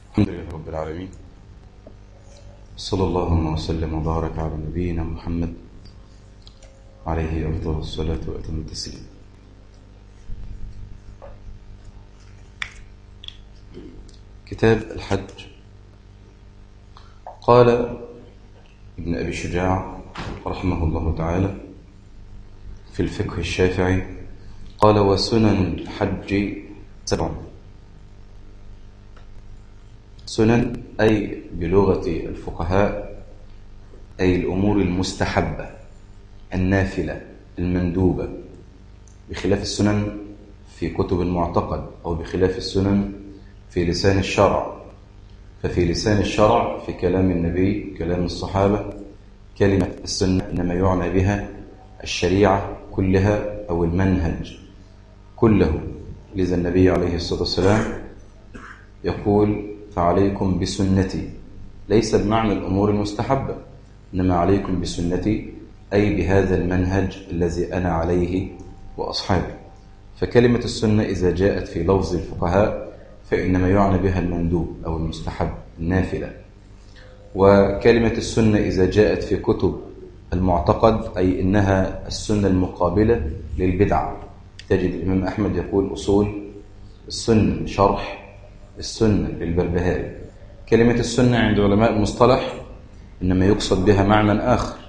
الحمد لله رب العالمين، صلى الله وسلم وبارك على نبينا محمد عليه أفضل الصلاة وأتم التسليم. كتاب الحج. قال ابن أبي شجاع رحمه الله تعالى في الفقه الشافعي، قال: وسنن الحج 7. سنن أي بلغة الفقهاء أي الأمور المستحبة النافلة المندوبة، بخلاف السنن في كتب المعتقد أو بخلاف السنن في لسان الشرع. ففي لسان الشرع في كلام النبي كلام الصحابة كلمة السنة إنما يعنى بها الشريعة كلها أو المنهج كله. لذا النبي عليه الصلاة والسلام يقول: فعليكم بسنتي، ليس بمعنى الأمور المستحبة، إنما عليكم بسنتي أي بهذا المنهج الذي أنا عليه وأصحابي. فكلمة السنة إذا جاءت في لفظ الفقهاء فإنما يعنى بها المندوب أو المستحب النافلة. وكلمة السنة إذا جاءت في كتب المعتقد أي إنها السنة المقابلة للبدعة. تجد الإمام أحمد يقول: أصول السنة شرح السنة للبربهاري. كلمة السنة عند علماء المصطلح إنما يقصد بها معنى آخر: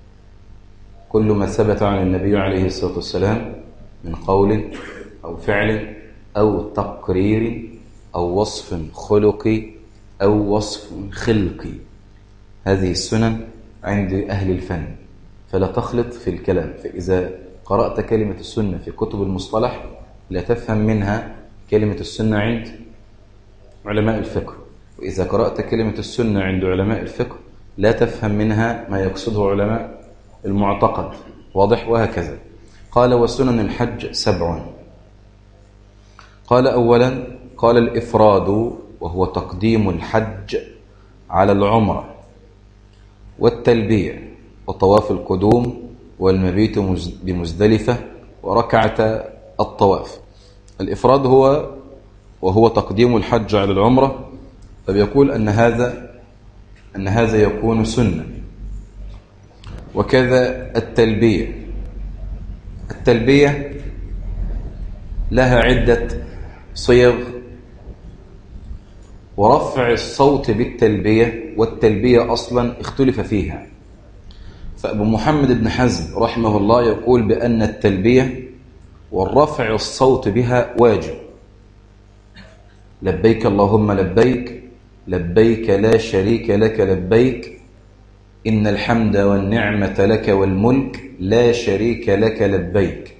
كل ما ثبت عن النبي عليه الصلاة والسلام من قول أو فعل أو تقرير أو وصف خلقي أو وصف خلقي. هذه السنن عند أهل الفن، فلا تخلط في الكلام. فإذا قرأت كلمة السنة في كتب المصطلح لا تفهم منها كلمة السنة عند علماء الفقه، وإذا قرأت كلمة السنة عند علماء الفقه لا تفهم منها ما يقصده علماء المعتقد. واضح؟ وهكذا. قال: وسنن الحج 7. قال: أولا قال الإفراد، وهو تقديم الحج على العمرة والتلبية وطواف القدوم والمبيت بمزدلفة وركعة الطواف. الإفراد وهو تقديم الحج على العمرة، فبيقول أن هذا يكون سنة. وكذا التلبية لها عدة صيغ، ورفع الصوت بالتلبية والتلبية أصلا اختلف فيها. فأبو محمد بن حزم رحمه الله يقول بأن التلبية والرفع الصوت بها واجب. لبيك اللهم لبيك، لبيك لا شريك لك لبيك، إن الحمد والنعمة لك والملك لا شريك لك لبيك.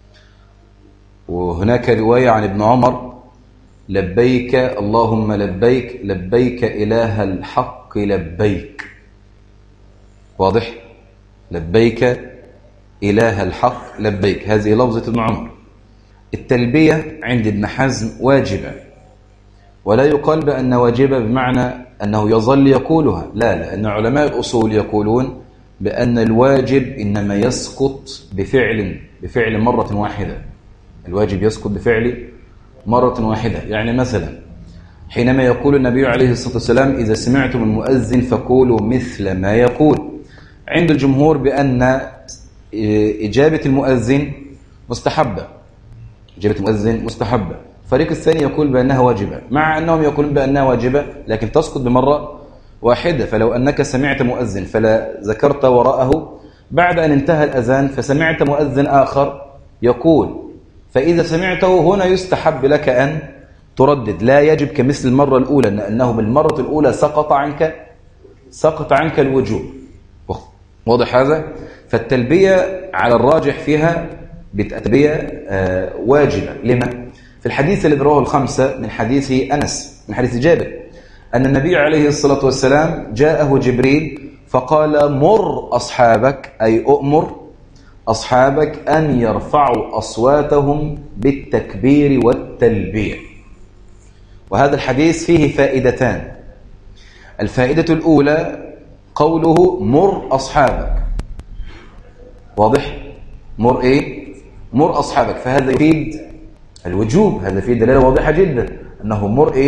وهناك رواية عن ابن عمر: لبيك اللهم لبيك، لبيك إله الحق لبيك. واضح؟ لبيك إله الحق لبيك، هذه لفظة ابن عمر. التلبية عند ابن حزم واجبة، ولا يقال بأن واجبة بمعنى أنه يظل يقولها، لا، لأن علماء الأصول يقولون بأن الواجب إنما يسقط بفعل مرة واحدة. الواجب يسقط بفعل مرة واحدة. يعني مثلا حينما يقول النبي عليه الصلاة والسلام: إذا سمعتم المؤذن فقولوا مثل ما يقول. عند الجمهور بأن إجابة المؤذن مستحبة، إجابة المؤذن مستحبة. الفريق الثاني يقول بأنها واجبة، مع أنهم يقولون بأنها واجبة لكن تسقط بمرة واحدة. فلو أنك سمعت مؤذن فلا ذكرت وراءه، بعد أن انتهى الأذان فسمعت مؤذن آخر يقول، فإذا سمعته هنا يستحب لك أن تردد، لا يجب كمثل المرة الأولى، لأنه بالمرة الأولى سقط عنك الوجوب. واضح هذا؟ فالتلبية على الراجح فيها بالتلبية واجبة. لما؟ في الحديث الذي رواه الخمسة من حديث أنس من حديث جابر أن النبي عليه الصلاة والسلام جاءه جبريل فقال: مر أصحابك، أي أؤمر أصحابك أن يرفعوا أصواتهم بالتكبير والتلبية. وهذا الحديث فيه فائدتان. الفائدة الأولى قوله: مر أصحابك. واضح؟ مر إيه؟ مر أصحابك. فهذا يفيد الوجوب، هذا فيه دلالة واضحة جدا أنه مر إيه؟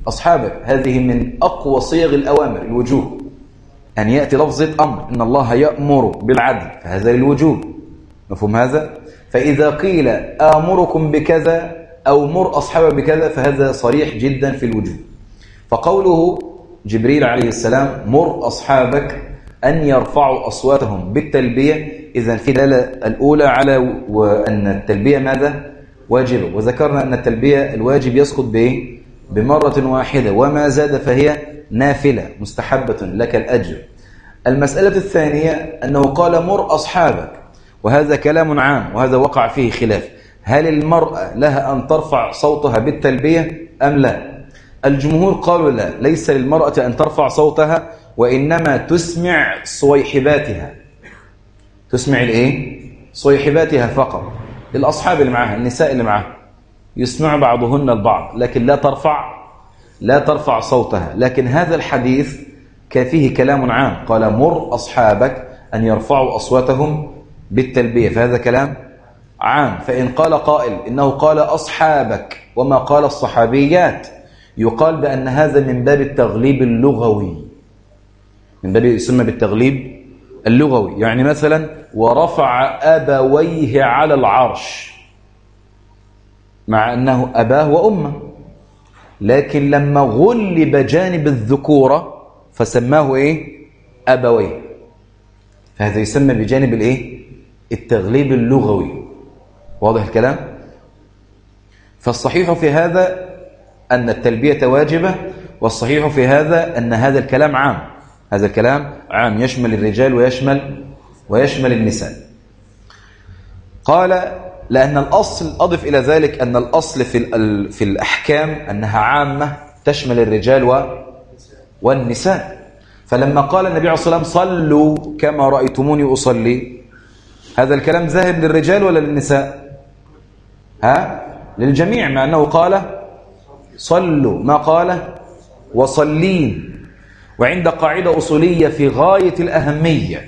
أصحابك، هذه من أقوى صيغ الأوامر الوجوب، أن يأتي لفظة أمر، إن الله يأمر بالعدل، فهذا للوجوب، مفهوم هذا؟ فإذا قيل آمركم بكذا أو مر أصحابك بكذا فهذا صريح جدا في الوجوب. فقوله جبريل عليه السلام مر أصحابك أن يرفعوا أصواتهم بالتلبية، إذن في دلالة الأولى على أن التلبية ماذا؟ واجبة، وذكرنا أن التلبية الواجب يسقط بمرة واحدة، وما زاد فهي نافلة مستحبة لك الأجر. المسألة الثانية أنه قال مر أصحابك، وهذا كلام عام، وهذا وقع فيه خلاف، هل المرأة لها أن ترفع صوتها بالتلبية أم لا؟ الجمهور قالوا لا، ليس للمرأة أن ترفع صوتها، وإنما تسمع صويحباتها. تسمع الإيه؟ صويحباتها فقط، الأصحاب اللي معها، النساء اللي معها، يسمع بعضهن البعض، لكن لا ترفع صوتها. لكن هذا الحديث فيه كلام عام، قال مر أصحابك أن يرفعوا أصواتهم بالتلبية، فهذا كلام عام. فإن قال قائل إنه قال أصحابك وما قال الصحابيات، يقال بأن هذا من باب التغليب اللغوي، من باب يسمى بالتغليب اللغوي. يعني مثلا ورفع أبويه على العرش، مع أنه أباه وأمه، لكن لما غلب جانب الذكورة فسماه إيه؟ أبويه، فهذا يسمى بجانب الإيه؟ التغليب اللغوي. واضح الكلام؟ فالصحيح في هذا أن التلبية واجبة، والصحيح في هذا أن هذا الكلام عام، هذا الكلام عام يشمل الرجال ويشمل النساء. قال لأن الأصل، أضف إلى ذلك أن الأصل في الأحكام أنها عامة تشمل الرجال والنساء. فلما قال النبي عليه الصلاة والسلام صلوا كما رأيتموني أصلي، هذا الكلام ذاهب للرجال ولا للنساء؟ للجميع، مع أنه قال صلوا، ما قال وصلين. وعند قاعدة أصولية في غاية الأهمية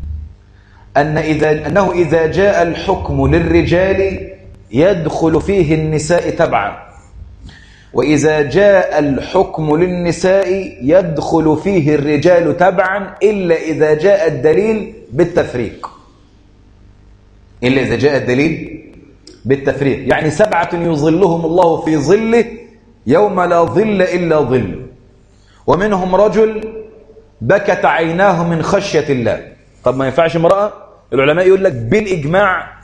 أنه إذا جاء الحكم للرجال يدخل فيه النساء تبعا، وإذا جاء الحكم للنساء يدخل فيه الرجال تبعا، إلا إذا جاء الدليل بالتفريق. إلا إذا جاء الدليل بالتفريق، يعني 7 يظلهم الله في ظله يوم لا ظل إلا ظله، ومنهم رجل بكت عيناه من خشية الله. طب ما ينفعش امرأة؟ العلماء يقول لك بالإجماع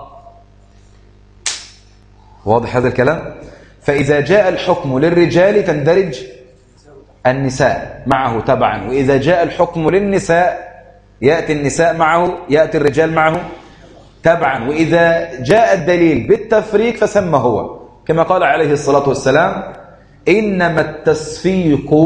واضح هذا الكلام؟ فإذا جاء الحكم للرجال تندرج النساء معه تبعا، وإذا جاء الحكم للنساء يأتي النساء معه، يأتي الرجال معه تبعا، وإذا جاء الدليل بالتفريق فسمى هو، كما قال عليه الصلاة والسلام إنما التصفيق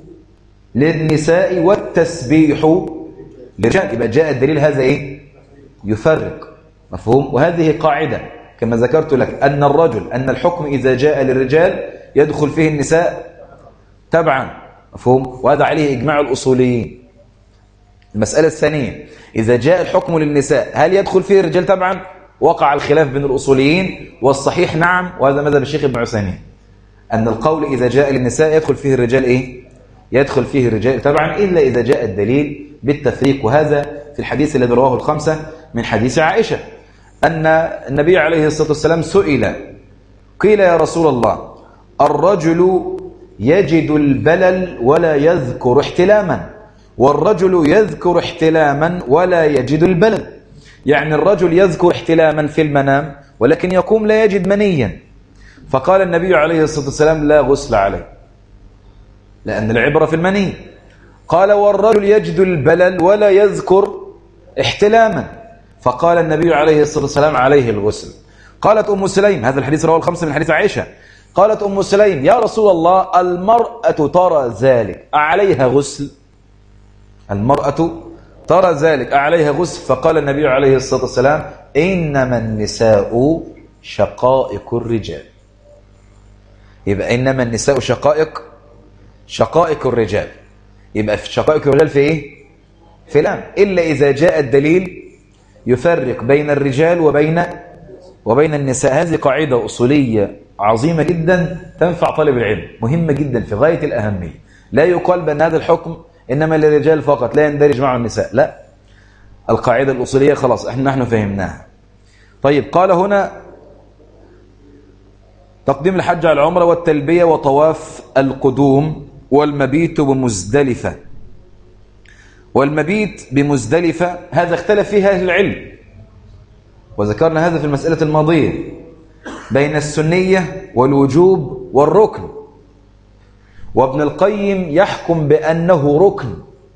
للنساء والتسبيح للرجال. يبقى جاء الدليل هذا إيه؟ يفرق، مفهوم؟ وهذه قاعدة كما ذكرت لك، أن الحكم إذا جاء للرجال يدخل فيه النساء تبعا، مفهوم؟ وهذا عليه إجماع الأصوليين. المسألة الثانية، إذا جاء الحكم للنساء هل يدخل فيه الرجال تبعا؟ وقع الخلاف بين الأصوليين، والصحيح نعم، وهذا مذهب الشيخ ابن عثيمين، أن القول إذا جاء للنساء يدخل فيه الرجال إيه؟ يدخل فيه الرجال تبعا، إلا إذا جاء الدليل بالتفريق. وهذا في الحديث الذي رواه الخمسة من حديث عائشة، أن النبي عليه الصلاة والسلام سئل، قيل يا رسول الله الرجل يجد البلل ولا يذكر احتلاما، والرجل يذكر احتلاما ولا يجد البلل، يعني الرجل يذكر احتلاما في المنام ولكن يقوم لا يجد منيا. فقال النبي عليه الصلاة والسلام لا غسل عليه، لأن العبرة في المني. قال والرجل يجد البلل ولا يذكر احتلاما، فقال النبي عليه الصلاة والسلام عليه الغسل. قالت أم سليم، هذا الحديث رواه الخمسة من حديث عائشة، قالت أم سليم يا رسول الله المرأة ترى ذلك أعليها غسل؟ المرأة ترى ذلك أعليها غسل؟ فقال النبي عليه الصلاة والسلام إنما النساء شقائق الرجال. يبقى إنما النساء شقائق الرجال، يبقى في شقائق الرجال في إيه؟ في الأم، إلا إذا جاء الدليل يفرق بين الرجال وبين النساء. هذه قاعدة أصولية عظيمة جدا تنفع طالب العلم، مهمة جدا في غاية الأهمية. لا يقال بأن هذا الحكم إنما للرجال فقط لا يندرج معه النساء، لا، القاعدة الأصولية خلاص نحن فهمناها. طيب، قال هنا تقديم الحج على العمرة والتلبية وطواف القدوم والمبيت بمزدلفة. والمبيت بمزدلفة هذا اختلف فيه أهل العلم، وذكرنا هذا في المسألة الماضية، بين السنية والوجوب والركن، وابن القيم يحكم بأنه ركن.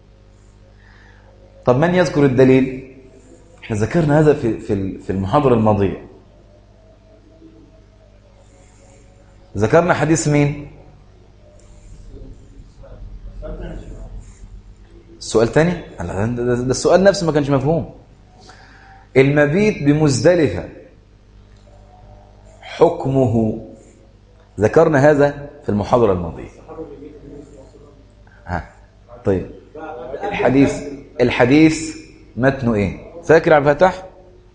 طب من يذكر الدليل؟ احنا ذكرنا هذا في المحاضرة الماضية. ذكرنا حديث مين؟ السؤال تاني؟ ده السؤال نفسه ما كانش مفهوم. المبيت بمزدلفة حكمه، ذكرنا هذا في المحاضرة الماضية. طيب، الحديث متنه ايه؟ فاكر عبد الفتاح؟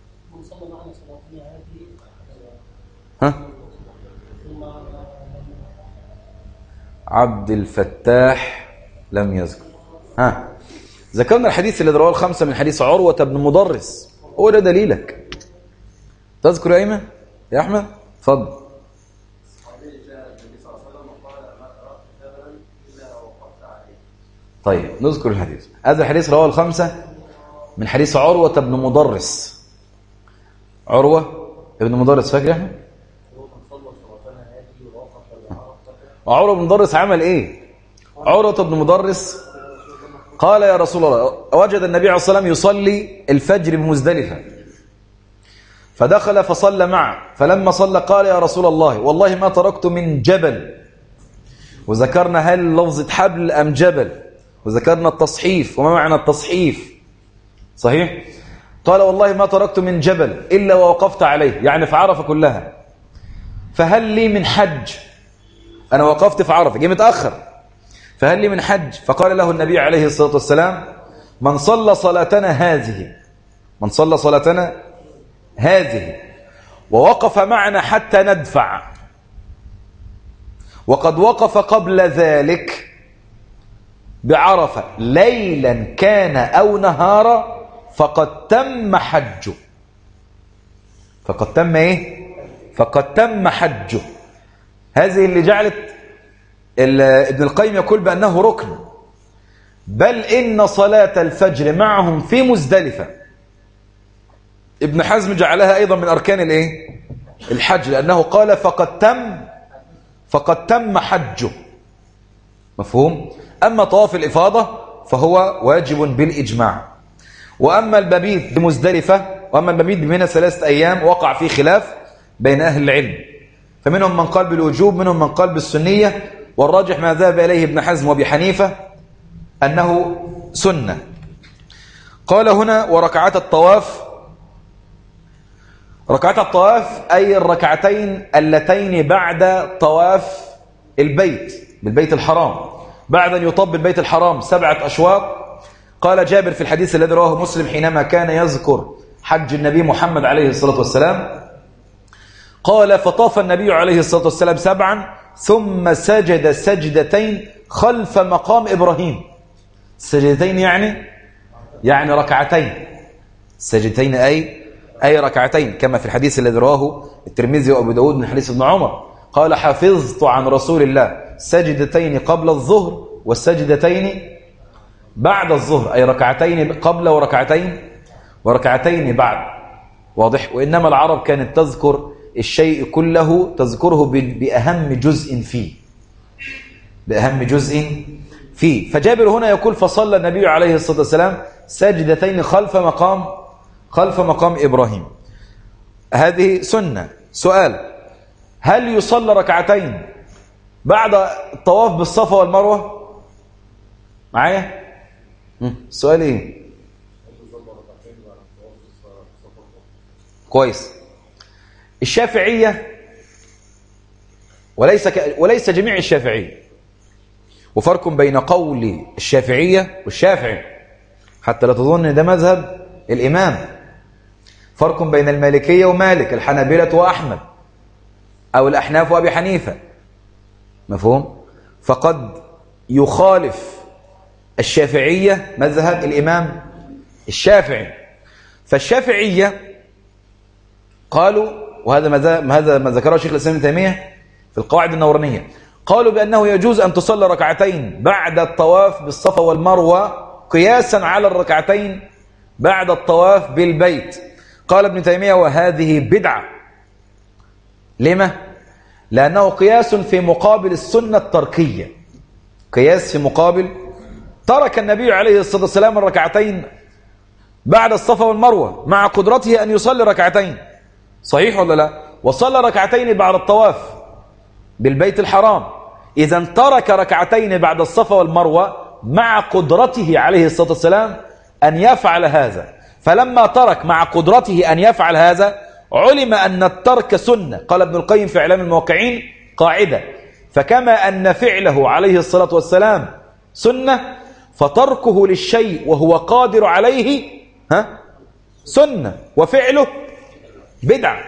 عبد الفتاح لم يذكر. ذكرنا الحديث اللي رواه الخمسة من حديث عروة بن مضرس، هو ده دليلك. تذكر يا ايمن؟ يا احمد اتفضل. طيب نذكر الحديث. هذا الحديث رواه الخمسة من حديث عروة بن مضرس. عروة بن مضرس، فاكر يا احمد؟ وعروة بن مضرس عمل ايه؟ عروة بن مضرس قال يا رسول الله، وجد النبي عليه الصلاة والسلام يصلي الفجر بمزدلفة، فدخل فصلى معه، فلما صلى قال يا رسول الله والله ما تركت من جبل، وذكرنا هل لفظة حبل أم جبل، وذكرنا التصحيف وما معنى التصحيف، صحيح؟ قال والله ما تركت من جبل إلا ووقفت عليه، يعني في عرفة كلها، فهل لي من حج؟ أنا وقفت في عرفة، جه متأخر، فهل لي من حج؟ فقال له النبي عليه الصلاة والسلام من صلى صلاتنا هذه ووقف معنا حتى ندفع، وقد وقف قبل ذلك بعرفة ليلا كان أو نهارا فقد تم حجه. فقد تم ايه؟ فقد تم حجه. هذه اللي جعلت ابن القيم يقول بأنه ركن، بل إن صلاة الفجر معهم في مزدلفة ابن حزم جعلها أيضا من أركان الايه؟ الحج، لأنه قال فقد تم حجه. مفهوم؟ أما طواف الإفاضة فهو واجب بالإجماع. وأما المبيت بمزدلفة وأما المبيت بمنى 3 أيام وقع فيه خلاف بين أهل العلم، فمنهم من قال بالوجوب، منهم من قال بالسنية، والراجح ما ذهب إليه ابن حزم وابي حنيفة أنه سنة. قال هنا وركعات الطواف. ركعات الطواف أي الركعتين اللتين بعد طواف بالبيت الحرام، بعد أن يطب البيت الحرام 7 أشواط. قال جابر في الحديث الذي رواه مسلم حينما كان يذكر حج النبي محمد عليه الصلاة والسلام، قال فطاف النبي عليه الصلاة والسلام 7 ثم سجد سجدتين خلف مقام إبراهيم. سجدتين يعني ركعتين. سجدتين أي ركعتين، كما في الحديث الذي رواه الترمذي وأبو داود من حديث ابن عمر قال حفظت عن رسول الله سجدتين قبل الظهر والسجدتين بعد الظهر، أي ركعتين قبل وركعتين بعد. واضح؟ وإنما العرب كانت تذكر الشيء كله، تذكره بأهم جزء فيه. فجابر هنا يقول فصلى النبي عليه الصلاة والسلام سجدتين خلف مقام إبراهيم. هذه سنة. سؤال: هل يصلى ركعتين بعد الطواف بالصفا والمروة؟ معايا؟ السؤال ايه؟ كويس. الشافعية وليس جميع الشافعية، وفرق بين قول الشافعية والشافعي حتى لا تظن ان ده مذهب الإمام. فرق بين المالكية ومالك، الحنابلة وأحمد. أو الأحناف وأبي حنيفة، مفهوم؟ فقد يخالف الشافعية مذهب الإمام الشافعي. فالشافعية قالوا، وهذا ما ذكره شيخ الإسلام ابن تيمية في القواعد النورانية، قالوا بأنه يجوز أن تصلي ركعتين بعد الطواف بالصفا والمروة قياسا على الركعتين بعد الطواف بالبيت. قال ابن تيمية وهذه بدعة. لما؟ لأنه قياس في مقابل السنة التركية، قياس في مقابل، ترك النبي عليه الصلاة والسلام الركعتين بعد الصفا والمروة مع قدرته أن يصلي ركعتين، صحيح ولا لا؟ وصلى ركعتين بعد الطواف بالبيت الحرام. إذا ترك ركعتين بعد الصفا والمروة مع قدرته عليه الصلاة والسلام أن يفعل هذا. فلما ترك مع قدرته أن يفعل هذا علم أن الترك سنة. قال ابن القيم في إعلام الموقعين قاعدة: فكما أن فعله عليه الصلاة والسلام سنة، فتركه للشيء وهو قادر عليه سنة، وفعله بدعة.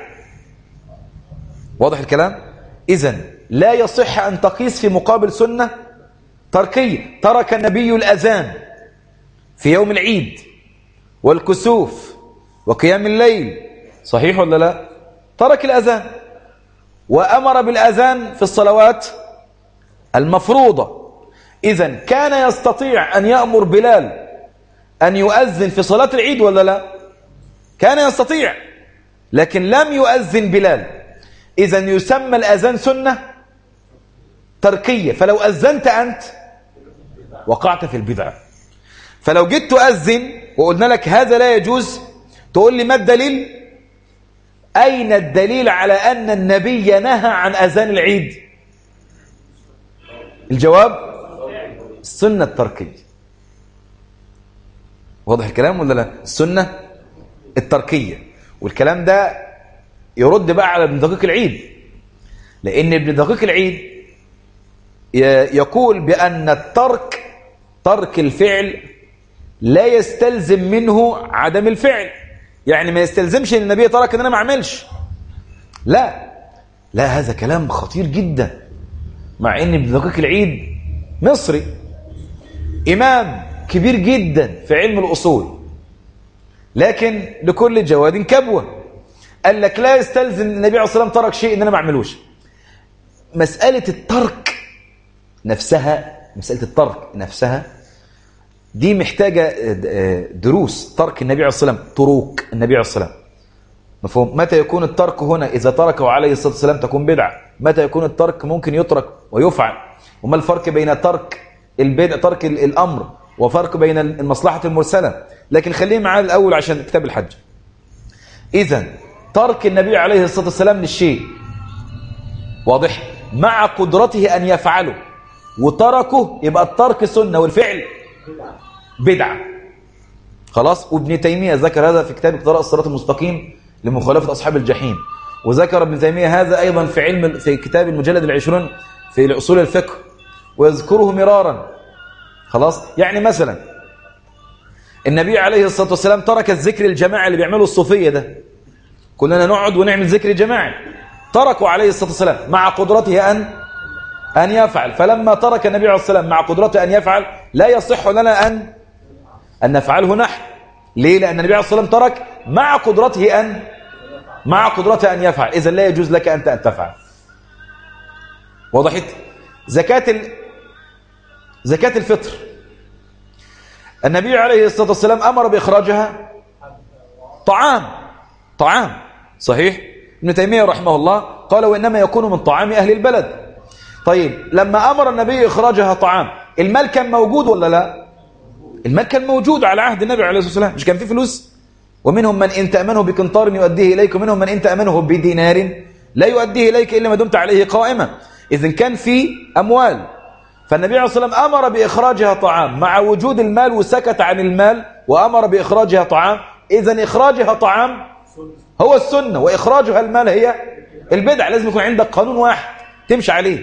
واضح الكلام؟ إذن لا يصح أن تقيس في مقابل سنة تركية. ترك النبي الأذان في يوم العيد والكسوف وقيام الليل، صحيح ولا لا؟ ترك الأذان، وأمر بالأذان في الصلوات المفروضة. إذن كان يستطيع أن يأمر بلال أن يؤذن في صلاة العيد ولا لا؟ كان يستطيع، لكن لم يؤذن بلال. إذن يسمى الأذان سنة تركية. فلو أذنت أنت وقعت في البدعة. فلو جيت تؤذن وقلنا لك هذا لا يجوز، تقول لي ما الدليل؟ أين الدليل على أن النبي نهى عن أذان العيد؟ الجواب: السنة التركية. واضح الكلام ولا لا؟ السنة التركية. والكلام ده يرد بقى على ابن دقيق العيد، لأن ابن دقيق العيد يقول بأن ترك الفعل لا يستلزم منه عدم الفعل. يعني ما يستلزمش ان النبي ترك ان انا ما اعملش. لا، هذا كلام خطير جدا. مع ان ابن دقيق العيد مصري، امام كبير جدا في علم الاصول، لكن لكل جواد كبوة. قال لك لا يستلزم النبي عليه الصلاة والسلام ترك شيء ان انا ما اعملوش. مسألة الترك نفسها دي محتاجة دروس. ترك النبي عليه الصلاة والسلام، تروك النبي عليه الصلاة والسلام، مفهوم؟ متى يكون الترك هنا؟ إذا تركه عليه الصلاة والسلام تكون بدعة. متى يكون الترك ممكن يترك ويفعل؟ وما الفرق بين ترك البدع، ترك الأمر، وفرق بين المصلحة المرسلة؟ لكن خليه معاه الأول عشان كتاب الحج. إذن ترك النبي عليه الصلاة والسلام للشيء، واضح، مع قدرته أن يفعله، وتركه، يبقى الترك سنة والفعل بدعة. خلاص. وابن تيمية ذكر هذا في كتاب اقتراء الصراط المستقيم لمخالفة أصحاب الجحيم. وذكر ابن تيمية هذا أيضا في كتاب المجلد 20 في أصول الفقه، ويذكره مرارا. خلاص. يعني مثلا النبي عليه الصلاة والسلام ترك الذكر الجماعي اللي بيعمله الصوفية ده، كلنا نقعد ونعمل ذكر جماعي، تركوا عليه الصلاة والسلام مع قدرته أن يفعل. فلما ترك النبي عليه الصلاة والسلام مع قدرته أن يفعل، لا يصح لنا أن نفعله نحن. ليه؟ لأن النبي عليه الصلاة والسلام ترك مع قدرته أن يفعل. إذن لا يجوز لك أنت أن تفعل. وضحت؟ زكاة الفطر، النبي عليه الصلاة والسلام أمر بإخراجها طعام، صحيح؟ ابن تيمية رحمه الله قال وإنما يكون من طعام أهل البلد. طيب لما أمر النبي إخراجها طعام، المال كان موجود ولا لا؟ المال كان موجود على عهد النبي عليه الصلاة والسلام. مش كان فيه فلوس؟ ومنهم من إن تأمنه بقنطار يؤديه إليك، ومنهم من إن تأمنه بدينار لا يؤديه إليك إلا ما دمت عليه قائما. إذن كان في أموال، فالنبي عليه الصلاة والسلام أمر بإخراجها طعام مع وجود المال، وسكت عن المال وأمر بإخراجها طعام. إذن إخراجها طعام هو السنة، وإخراجها المال هي البدع. لازم يكون عندك قانون واحد تمشي عليه.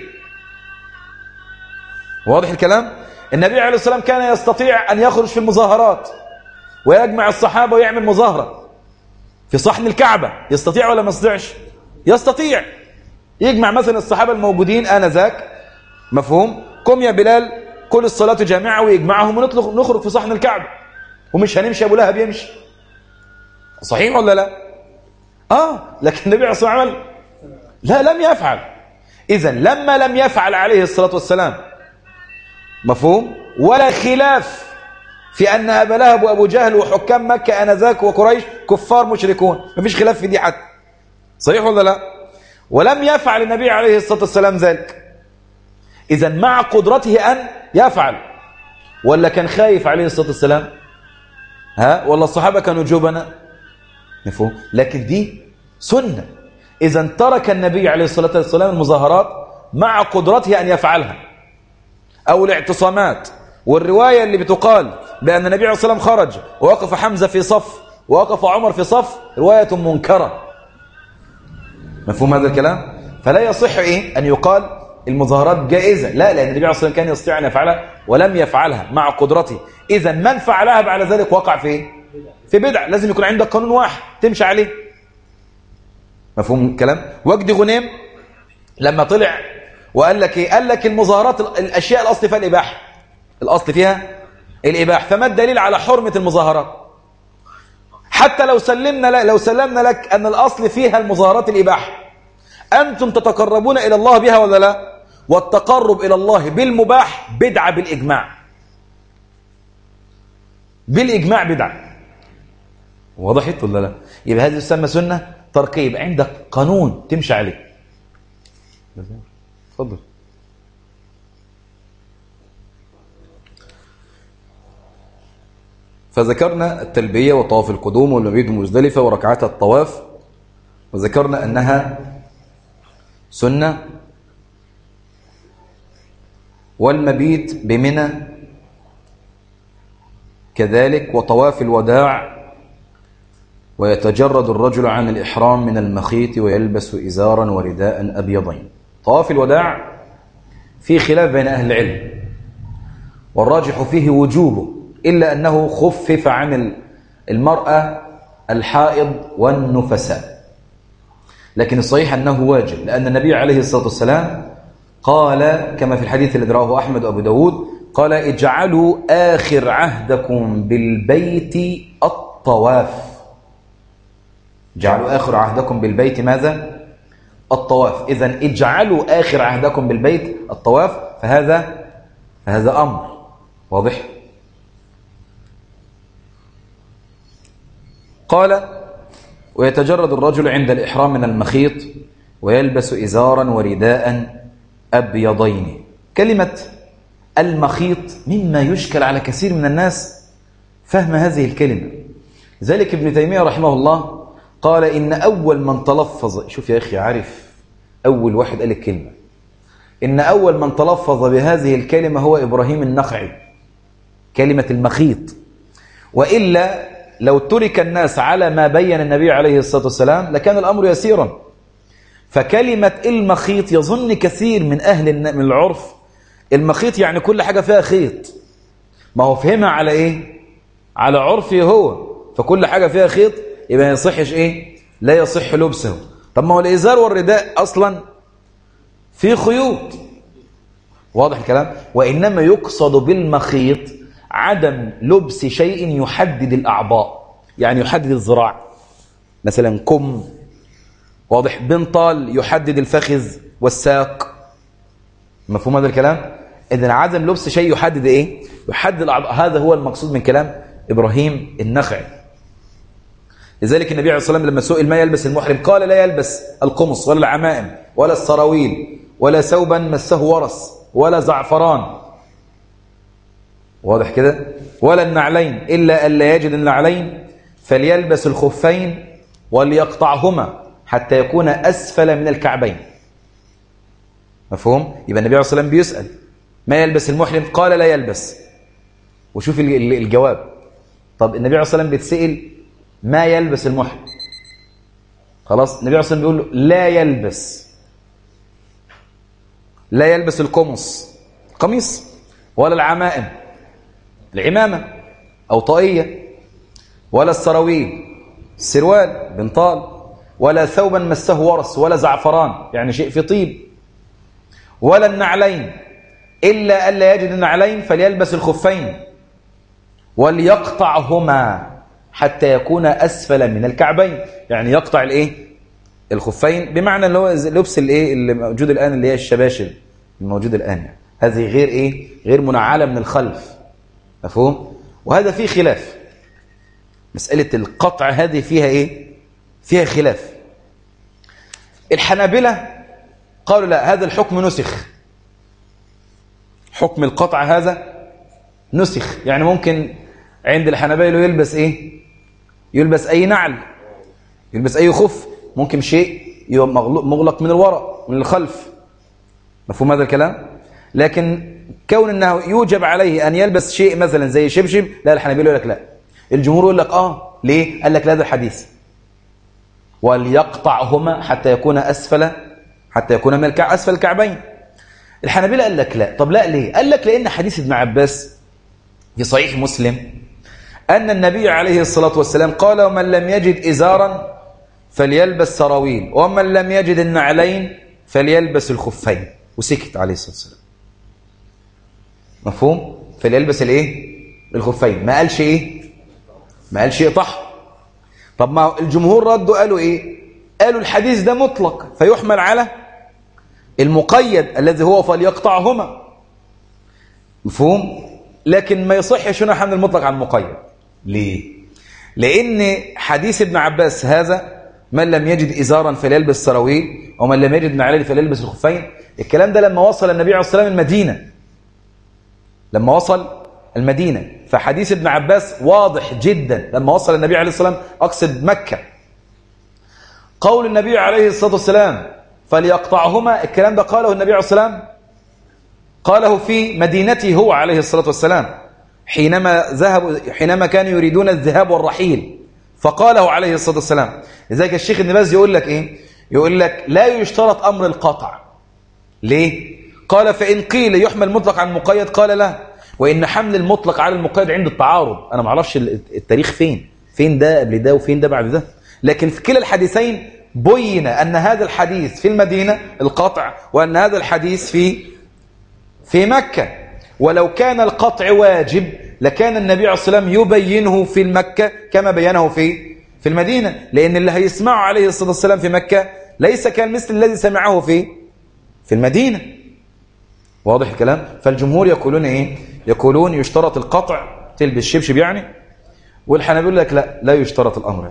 واضح الكلام؟ النبي عليه الصلاة والسلام كان يستطيع أن يخرج في المظاهرات ويجمع الصحابة ويعمل مظاهرة في صحن الكعبة. يستطيع ولا ما يستطيعش؟ يستطيع. يجمع مثلا الصحابة الموجودين آنذاك، مفهوم، قم يا بلال كل الصلاة جامعة، ويجمعهم ونخرج في صحن الكعبة، ومش هنمشي أبو لهب يمشي. صحيح ولا لا؟ لكن النبي عليه الصلاة والسلام لا، لم يفعل. إذن لما لم يفعل عليه الصلاة والسلام، مفهوم، ولا خلاف في أن أبا لهب وأبو جهل وحكام مكة آنذاك وقريش كفار مشركون، مفيش خلاف في دي حتى، صحيح ولا لا؟ ولم يفعل النبي عليه الصلاة والسلام ذلك. إذن مع قدرته أن يفعل، ولا كان خايف عليه الصلاة والسلام؟ ولا الصحابة كانوا جبنا؟ مفهوم؟ لكن دي سنة. إذن ترك النبي عليه الصلاة والسلام المظاهرات مع قدرته أن يفعلها، أو الاعتصامات. والرواية اللي بتقال بأن النبي عليه الصلاة والسلام خرج ووقف حمزة في صف ووقف عمر في صف رواية منكرة. مفهوم هذا الكلام؟ فلا يصح أن يقال المظاهرات جائزة، لا، لأن النبي عليه الصلاة والسلام كان يستطيع أن يفعلها ولم يفعلها مع قدرته. إذن من فعلها بعد ذلك وقع في بدعة. لازم يكون عندك قانون واحد تمشي عليه. مفهوم الكلام؟ وجدي غنيم لما طلع وقال لك قال لك المظاهرات الأشياء الأصل فيها الإباحة، الأصل فيها الإباحة، فما الدليل على حرمة المظاهرات؟ حتى لو سلمنا لك أن الأصل فيها المظاهرات الإباحة، أنتم تتقربون إلى الله بها ولا لا؟ والتقرب إلى الله بالمباح بدعة بالإجماع بدعة. وضحت ولا لا؟ يبقى هذه تسمى سنة تركيب، عندك قانون تمشي عليه. تفضل. فذكرنا التلبية وطواف القدوم والمبيت بمزدلفة وركعات الطواف، وذكرنا أنها سنة. والمبيت بمنى كذلك، وطواف الوداع، ويتجرد الرجل عن الإحرام من المخيط ويلبس إزارا ورداء أبيضين. طواف الوداع في خلاف بين أهل العلم، والراجح فيه وجوبه، إلا أنه خفف عن المرأة الحائض والنفساء، لكن الصحيح أنه واجب، لأن النبي عليه الصلاة والسلام قال كما في الحديث الذي رواه أحمد وأبو داود، قال اجعلوا آخر عهدكم بالبيت الطواف. اجعلوا آخر عهدكم بالبيت ماذا؟ الطواف. إذن اجعلوا آخر عهدكم بالبيت الطواف، فهذا أمر واضح. قال ويتجرد الرجل عند الإحرام من المخيط ويلبس إزارا ورداء أبيضين. كلمة المخيط مما يشكل على كثير من الناس فهم هذه الكلمة. ذلك ابن تيمية رحمه الله قال إن أول من تلفظ، شوف يا أخي عارف أول واحد قال الكلمة، إن أول من تلفظ بهذه الكلمة هو إبراهيم النخعي، كلمة المخيط. وإلا لو ترك الناس على ما بين النبي عليه الصلاة والسلام لكان الأمر يسيرا. فكلمة المخيط يظن كثير من من العرف المخيط يعني كل حاجة فيها خيط، ما هو فهمها على إيه؟ على عرفه هو، فكل حاجة فيها خيط يبقى يصحش إيه؟ لا يصح لبسه. طب ما هو الإزار والرداء أصلا في خيوط، واضح الكلام؟ وإنما يقصد بالمخيط عدم لبس شيء يحدد الأعضاء، يعني يحدد الذراع، مثلا كم، واضح، بنطال يحدد الفخذ والساق. مفهوم هذا الكلام؟ إذن عدم لبس شيء يحدد إيه؟ يحدد الأعضاء. هذا هو المقصود من كلام إبراهيم النخعي. لذلك النبي عليه الصلاة والسلام لما سئل ما يلبس المحرم قال لا يلبس القمص ولا العمائم ولا السراويل ولا ثوبا مسه ورس ولا زعفران، واضح كده، ولا النعلين إلا ألا يجد النعلين فليلبس الخفين وليقطعهما حتى يكون أسفل من الكعبين. مفهوم؟ يبقى النبي عليه الصلاة والسلام بيسأل ما يلبس المحرم قال لا يلبس، وشوف الجواب. طب النبي عليه الصلاة والسلام بيتسأل ما يلبس المحرم، خلاص النبي عليه الصلاة والسلام بيقول له لا يلبس القمص قميص ولا العمائم العمامة أو طاقية ولا السراويل السروال بنطال ولا ثوبا مسه ورس ولا زعفران يعني شيء في طيب، ولا النعلين إلا ألا يجد النعلين فليلبس الخفين وليقطعهما حتى يكون أسفل من الكعبين. يعني يقطع الإيه؟ الخفين، بمعنى اللي هو لبس الإيه اللي موجود الآن، اللي هي الشباشب الموجود الآن يعني. هذه غير إيه؟ غير منعلة من الخلف، مفهوم؟ وهذا فيه خلاف، مسألة القطع هذه فيها إيه؟ فيها خلاف. الحنابلة قالوا لا، هذا الحكم نسخ، حكم القطع هذا نسخ. يعني ممكن عند الحنابلة يلبس إيه؟ يلبس أي نعل، يلبس أي خف، ممكن شيء مغلق من الوراء من الخلف، مفهوم هذا الكلام؟ لكن كون أنه يوجب عليه أن يلبس شيء مثلا زي شبشب، لا، الحنابلة يقول لك لا. الجمهور يقول لك ليه؟ قال لك لا، هذا الحديث وليقطعهما حتى يكون أسفل من أسفل الكعبين. الحنابلة قال لك لا. طب لا ليه؟ قال لك لأن حديث ابن عباس في صحيح مسلم أن النبي عليه الصلاة والسلام قال: ومن لم يجد إزارا فليلبس سراويل، ومن لم يجد النعلين فليلبس الخفين، وسكت عليه الصلاة والسلام، مفهوم؟ فليلبس الايه؟ الخفين، ما قالش ايه؟ ما قالش يقطعه. طب ما الجمهور ردوا قالوا ايه؟ قالوا الحديث ده مطلق فيحمل على المقيد الذي هو فليقطعهما، مفهوم؟ لكن ما يصحش هنا حمل المطلق على المقيد. ليه؟ لأن حديث ابن عباس هذا: من لم يجد إزارا فليلبس سراويل، ومن لم يجد نعلين فليلبس الخفين، الكلام ده لما وصل النبي عليه الصلاة والسلام المدينة، لما وصل المدينة. فحديث ابن عباس واضح جدا لما وصل النبي عليه الصلاة والسلام، أقصد مكة. قول النبي عليه الصلاة والسلام فليقطعهما، الكلام ده قاله النبي عليه الصلاة والسلام، قاله في مدينته هو عليه الصلاة والسلام، حينما كانوا يريدون الذهاب والرحيل، فقاله عليه الصلاة والسلام. لذلك الشيخ ابن باز يقول لك ايه؟ يقول لك لا يشترط أمر القطع. ليه؟ قال: فإن قيل يحمل مطلق عن المقيد، قال لا، وإن حمل المطلق على المقيد عند التعارض. أنا ما اعرفش التاريخ فين ده قبل ده وفين ده بعد ده، لكن في كلا الحديثين بين أن هذا الحديث في المدينة القطع، وأن هذا الحديث في مكة. ولو كان القطع واجب لكان النبي عليه الصلاة والسلام يبينه في مكة كما بينه في المدينة، لأن اللي هيسمعه عليه الصلاة والسلام في مكة ليس كان مثل الذي سمعه في المدينة. واضح الكلام؟ فالجمهور يقولون ايه؟ يقولون يشترط القطع، تلبس شبشب يعني، والحنابلة يقول لك لا يشترط الأمر هذا.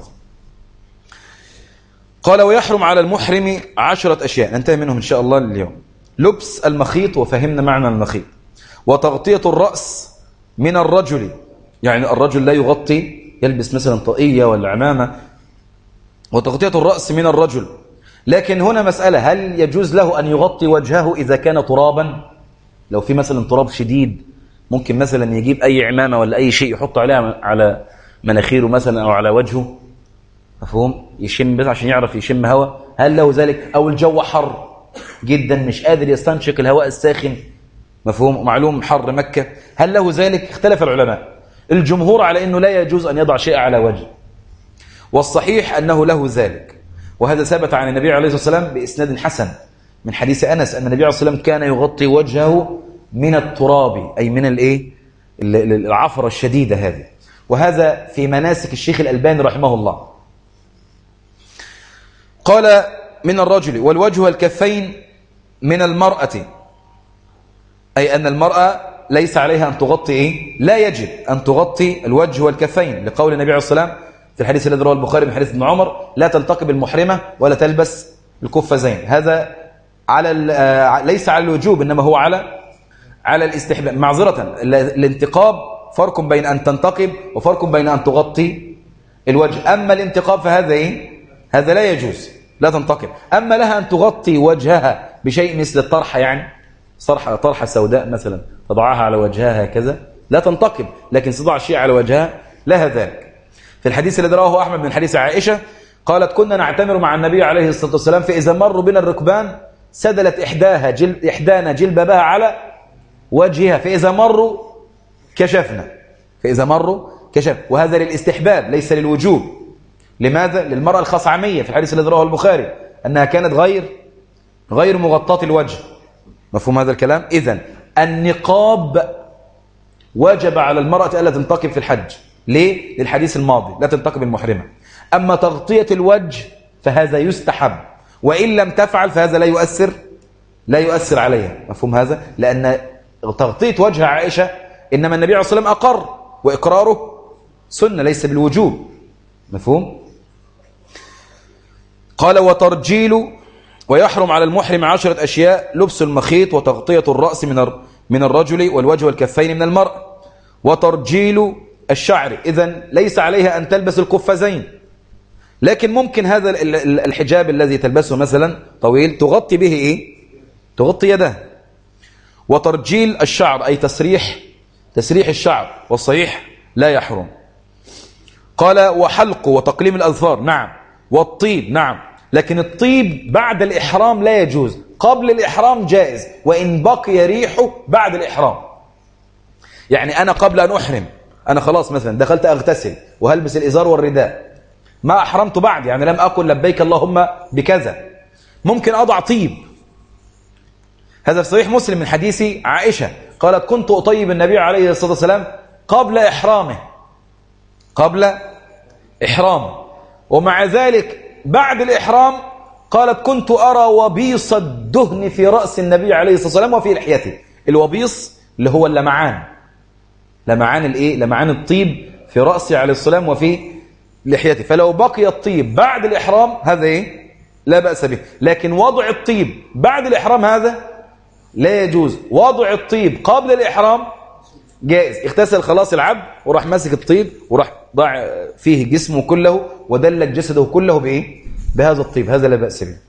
قال: ويحرم على المحرم 10 أشياء، ننتهي منهم إن شاء الله اليوم. لبس المخيط، وفهمنا معنى المخيط. وتغطية الرأس من الرجل، يعني الرجل لا يغطي، يلبس مثلا طاقية ولا عمامة. وتغطية الرأس من الرجل، لكن هنا مسألة: هل يجوز له أن يغطي وجهه إذا كان ترابا؟ لو في مثلا تراب شديد، ممكن مثلا يجيب أي عمامة ولا أي شيء يحط عليها على مناخيره مثلا أو على وجهه، مفهوم؟ يشم بس عشان يعرف يشم هواء، هل له ذلك؟ أو الجو حر جدا مش قادر يستنشق الهواء الساخن، مفهوم؟ ومعلوم حر مكة، هل له ذلك؟ اختلف العلماء. الجمهور على أنه لا يجوز أن يضع شيء على وجهه، والصحيح أنه له ذلك، وهذا ثبت عن النبي عليه الصلاة والسلام بإسناد حسن من حديث أنس أن النبي عليه الصلاة والسلام كان يغطي وجهه من التراب، أي من العفرة الشديدة هذه. وهذا في مناسك الشيخ الألباني رحمه الله. قال: من الرجل. والوجه والكفين من المرأة، أي أن المرأة ليس عليها أن تغطي إيه؟ لا يجب أن تغطي الوجه والكفين، لقول النبي عليه الصلاة والسلام في الحديث الذي رواه البخاري من حديث ابن عمر: لا تلتقب المحرمة ولا تلبس القفازين. هذا ليس على الوجوب، إنما هو على الاستحباب. معذرة، الانتقاب فرق بين أن تنتقب وفرق بين أن تغطي الوجه. أما الانتقاب فهذا إيه؟ هذا لا يجوز، لا تنتقب. أما لها أن تغطي وجهها بشيء مثل الطرحة، يعني طرحة سوداء مثلا تضعها على وجهها هكذا، لا تنتقب، لكن تضع شيء على وجهها لها ذلك. في الحديث الذي رواه أحمد من حديث عائشة قالت: كنا نعتمر مع النبي عليه الصلاة والسلام، فإذا مروا بنا الركبان سدلت إحدانا جلبابها على وجهها، فإذا مروا كشفنا. وهذا للاستحباب ليس للوجوب. لماذا؟ للمرأة الخصعمية في الحديث الذي رواه البخاري أنها كانت غير مغطاة الوجه. مفهوم هذا الكلام؟ إذن النقاب وجب على المرأة ألا تنتقب في الحج. ليه؟ للحديث الماضي لا تنتقب المحرمة. أما تغطية الوجه فهذا يستحب، وإن لم تفعل فهذا لا يؤثر عليها. مفهوم هذا؟ لأن تغطية وجه عائشة إنما النبي عليه الصلاة والسلام أقر، وإقراره سنة ليس بالوجوب. مفهوم؟ قال وترجيل، ويحرم على المحرم 10 أشياء: لبس المخيط، وتغطية الرأس من الرجل، والوجه والكفين من المرأة، وترجيل الشعر. إذن ليس عليها أن تلبس القفازين، لكن ممكن هذا الحجاب الذي تلبسه مثلا طويل تغطي به إيه؟ تغطي يده. وترجيل الشعر أي تسريح الشعر، والصحيح لا يحرم. قال وحلق وتقليم الأظفار، نعم. والطيب، نعم. لكن الطيب بعد الإحرام لا يجوز، قبل الإحرام جائز وإن بقي ريحه بعد الإحرام. يعني أنا قبل أن أحرم، أنا خلاص مثلا دخلت أغتسل وهلبس الإزار والرداء، ما أحرمت بعد، يعني لم أقل لبيك اللهم بكذا، ممكن أضع طيب. هذا في صحيح مسلم من حديث عائشة قالت كنت أطيب النبي عليه الصلاة والسلام قبل إحرامه، ومع ذلك بعد الإحرام قالت كنت أرى وبيص الدهن في رأس النبي عليه الصلاة والسلام وفي لحيته. الوبيص اللي هو لمعان الطيب في رأسه عليه الصلاة والسلام وفي لحيته. فلو بقي الطيب بعد الإحرام هذا لا بأس به، لكن وضع الطيب بعد الإحرام هذا لا يجوز. وضع الطيب قبل الإحرام جائز. اغتسل خلاص العبد وراح ماسك الطيب وراح ضع فيه جسمه كله ودلك جسده كله بهذا الطيب، هذا لا بأس به.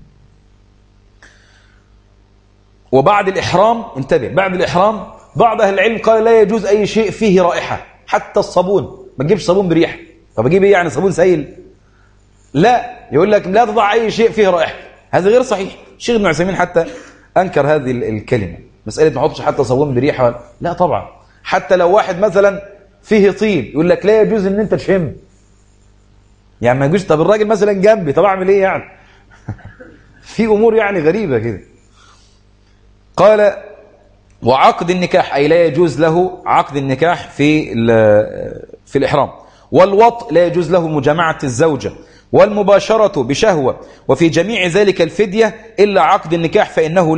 وبعد الإحرام انتبه، بعد الإحرام بعض أهل العلم قال لا يجوز أي شيء فيه رائحة، حتى الصابون ما تجيبش صابون بريحة. طب أجيب يعني صابون سائل؟ لا، يقول لك لا تضع أي شيء فيه رائحة، هذا غير صحيح. الشيخ ابن عثيمين حتى أنكر هذه الكلمة، مسألة ما نحطش حتى صابون بريحة، لا طبعا. حتى لو واحد مثلا فيه طيب يقول لك لا يجوز ان انت تشم، يعني ما يجوز. طب الراجل مثلا جنبي، طب اعمل ايه يعني؟ في امور يعني غريبة كده. قال وعقد النكاح أي لا يجوز له عقد النكاح في الإحرام. والوطء لا يجوز له مجامعة الزوجة، والمباشرة بشهوة، وفي جميع ذلك الفدية إلا عقد النكاح فإنه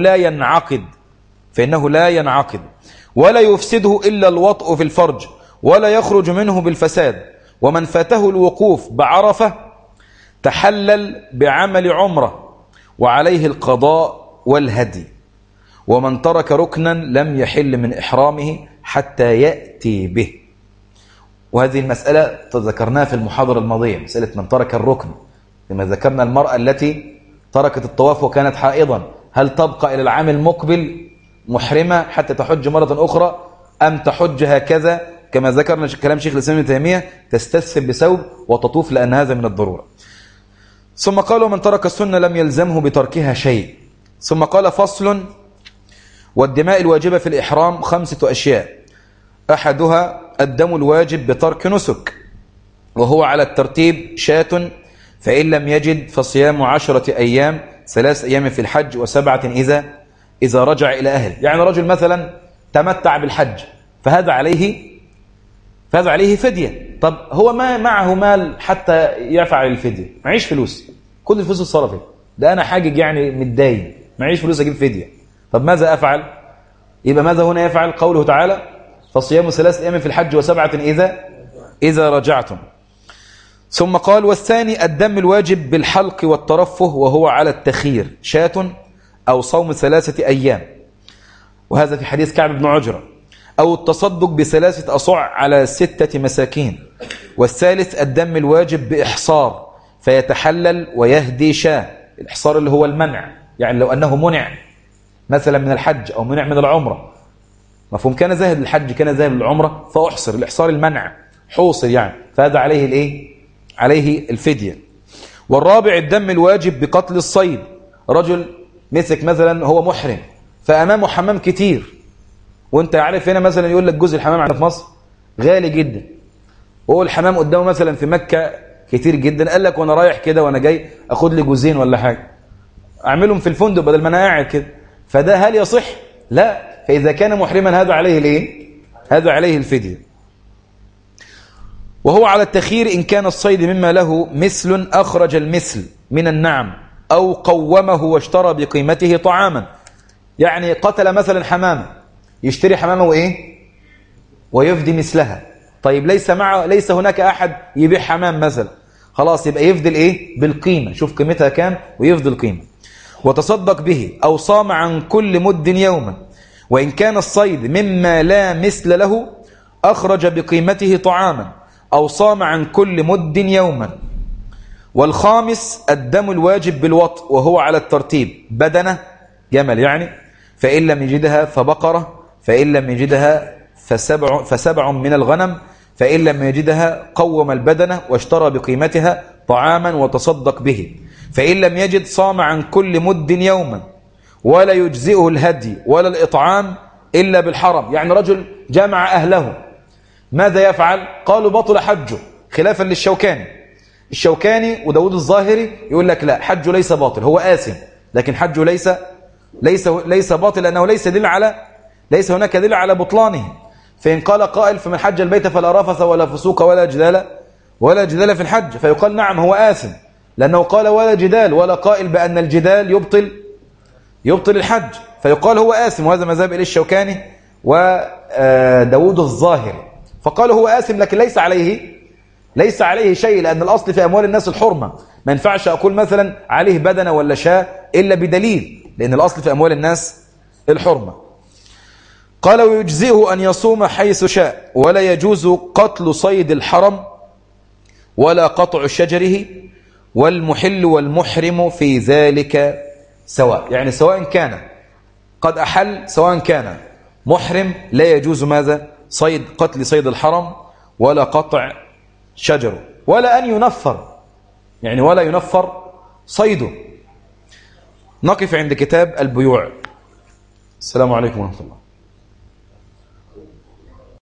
لا ينعقد ولا يفسده إلا الوطء في الفرج، ولا يخرج منه بالفساد. ومن فاته الوقوف بعرفة تحلل بعمل عمره وعليه القضاء والهدي. ومن ترك ركنا لم يحل من إحرامه حتى يأتي به. وهذه المسألة تذكرناها في المحاضرة الماضية، مسألة من ترك الركن، لما ذكرنا المرأة التي تركت الطواف وكانت حائضا، هل تبقى إلى العام المقبل محرمة حتى تحج مرة أخرى، أم تحج هكذا كما ذكرنا كلام شيخ الإسلام ابن تيمية تستثب بثوب وتطوف لأن هذا من الضرورة. ثم قال ومن ترك السنة لم يلزمه بتركها شيء. ثم قال فصل والدماء الواجبة في الإحرام 5 أشياء: أحدها الدم الواجب بترك نسك، وهو على الترتيب شاة، فإن لم يجد فصيام 10 أيام، 3 أيام في الحج و7 إذا رجع إلى أهل. يعني رجل مثلا تمتع بالحج فهذا عليه فدية. طب هو ما معه مال حتى يفعل الفدية، معيش فلوس، كل الفلوس اتصرفت، ده أنا حاجج يعني متداين، معيش فلوس أجيب فدية. طب ماذا أفعل؟ يبقى ماذا هنا يفعل؟ قوله تعالى فصيام 3 أيام في الحج و7 إذا رجعتم. ثم قال والثاني الدم الواجب بالحلق والترفه، وهو على التخيير، شاة أو صوم 3 أيام، وهذا في حديث كعب بن عجرة، أو التصدق ب3 أصع على 6 مساكين. والثالث الدم الواجب بإحصار، فيتحلل ويهدي شاة. الإحصار اللي هو المنع، يعني لو أنه منع مثلا من الحج أو منع من العمرة، مفهوم، كان ذاهب للحج كان ذاهب للعمرة فأحصر، الإحصار المنع، حوصر يعني، فهذا عليه الفدية. والرابع الدم الواجب بقتل الصيد، رجل مسك مثلا هو محرم فأمامه حمام كتير، وانت عارف هنا مثلا يقول لك جزء الحمام عندنا في مصر غالي جدا، وهو الحمام قدامه مثلا في مكة كتير جدا، قال لك وانا رايح كده وانا جاي اخد لي جوزين ولا حاجه اعملهم في الفندق بدل ما انا قاعد كده، فده هل يصح؟ لا. فاذا كان محرما هذا عليه الايه؟ هذا عليه الفديه. وهو على التخيير إن كان الصيد مما له مثل أخرج المثل من النعم أو قومه واشترى بقيمته طعاما. يعني قتل مثلا حمامة، يشتري حمامة وإيه؟ ويفدي مثلها. طيب ليس هناك أحد يبيع حمام مثلا، خلاص يبقى يفدي الإيه؟ بالقيمة، شوف قيمتها كام ويفدي القيمة. وتصدق به أو صام عن كل مد يوما، وإن كان الصيد مما لا مثل له أخرج بقيمته طعاما أو صام عن كل مد يوما. والخامس الدم الواجب بالوطء، وهو على الترتيب: بدنة جمل يعني، فإن لم يجدها فبقرة، فإن لم يجدها فسبع من الغنم، فإن لم يجدها قوم البدنة واشترى بقيمتها طعاما وتصدق به، فإن لم يجد صام عن كل مد يوما، ولا يجزئه الهدي ولا الإطعام إلا بالحرم. يعني رجل جمع أهله، ماذا يفعل؟ قالوا بطل حجه، خلافا للشوكاني. الشوكاني وداود الظاهري يقول لك لا، حجه ليس باطل، هو آثم، لكن حجه ليس باطل، لأنه ليس هناك دليل على بطلانه. فإن قال قائل فمن حج البيت فلا رفث ولا فسوق ولا جدال في الحج، فيقال نعم هو آثم، لأنه قال ولا جدال، ولا قائل بأن الجدال يبطل الحج، فيقال هو آثم. وهذا مذهب إليه الشوكاني وداود الظاهري، فقالوا هو آثم، لكن ليس عليه شيء، لأن الأصل في أموال الناس الحرمة. ما ينفعش أقول مثلا عليه بدنة ولا شاة إلا بدليل، لأن الأصل في أموال الناس الحرمة. قال ويجزئه أن يصوم حيث شاء، ولا يجوز قتل صيد الحرم ولا قطع شجره، والمحل والمحرم في ذلك سواء. يعني سواء كان قد أحل سواء كان محرم، لا يجوز ماذا؟ قتل صيد الحرم ولا قطع شجره، ولا أن ينفر، يعني ولا ينفر صيده. نقف عند كتاب البيوع. السلام عليكم ورحمة الله.